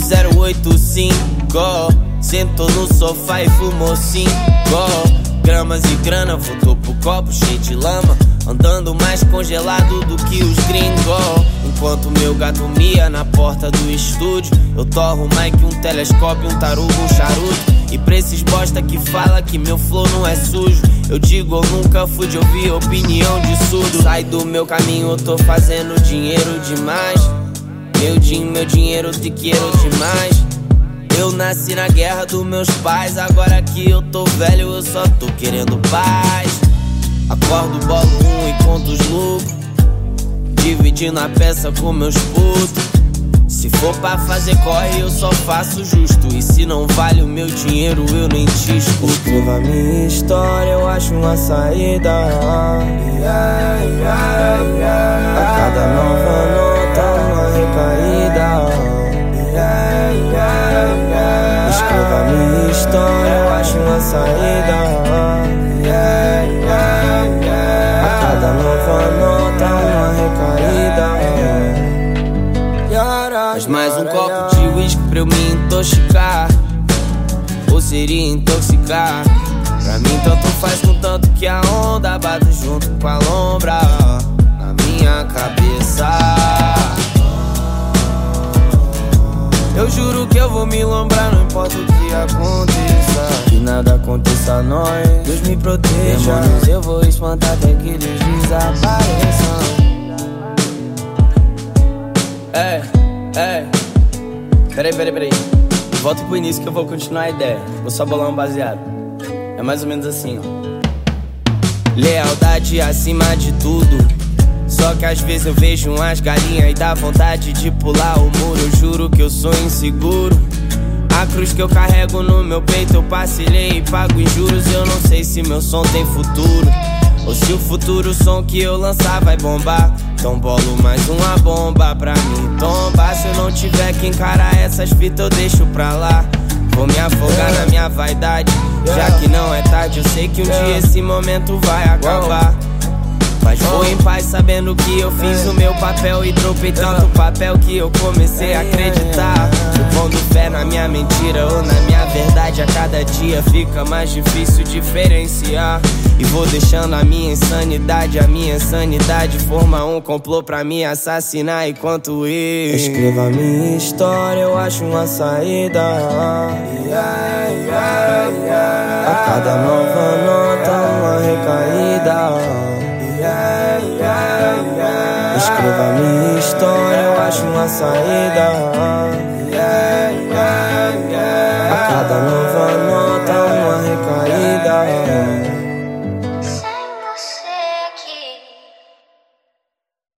085. Sentou no sofá e fumou 5 gramas e grana, voltou pro copo cheio de lama, andando mais congelado do que os gringos. Enquanto meu gato mia na porta do estúdio, eu torro um mic, um telescópio, um tarugo, um charuto. E pra esses bosta que fala que meu flow não é sujo, eu digo eu nunca fui de ouvir opinião de surdo. Sai do meu caminho, eu tô fazendo dinheiro demais. Meu dinheiro te quero demais. Eu nasci na guerra dos meus pais, agora que eu tô velho eu só tô querendo paz. Acordo, bolo e conto os lucros, dividindo a peça com meus putos. Se for pra fazer corre eu só faço justo, e se não vale o meu dinheiro eu nem te escuto. Escreva a minha história, eu acho uma saída. A cada nova nota uma recaída. Escreva a minha história, eu acho uma saída. A cada nova nota uma recaída. Mas mais um copo de uísque pra eu me intoxicar, ou seria intoxicar? Pra mim tanto faz, contanto que a onda bate junto com a lombra na minha cabeça. Eu juro que eu vou me lombrar, não importa o que aconteça. Que nada aconteça a nós, Deus me proteja. Demônios eu vou espantar até que eles desapareçam. Peraí. Volta pro início que eu vou continuar a ideia. Vou só bolar um baseado. É mais ou menos assim, ó. Lealdade acima de tudo. Só que às vezes eu vejo umas galinhas e dá vontade de pular o muro. Eu juro que eu sou inseguro. A cruz que eu carrego no meu peito eu parcelei e pago em juros. Eu não sei se meu som tem futuro, ou se o futuro som que eu lançar vai bombar. Então bolo mais uma bomba pra mim tombar. Se eu não tiver que encarar essas fitas eu deixo pra lá. Vou me afogar na minha vaidade, já que não é tarde. Eu sei que um dia esse momento vai acabar. Mas vou em paz sabendo que eu fiz o meu papel, e dropei tanto papel que eu comecei a acreditar. Eu pondo fé na minha mentira ou na minha verdade. A cada dia fica mais difícil diferenciar. E vou deixando a minha insanidade formar um complô pra me assassinar enquanto eu escreva a minha história, eu acho uma saída. A cada nova nota uma recaída. Escreva a minha história, eu acho uma saída. A cada nova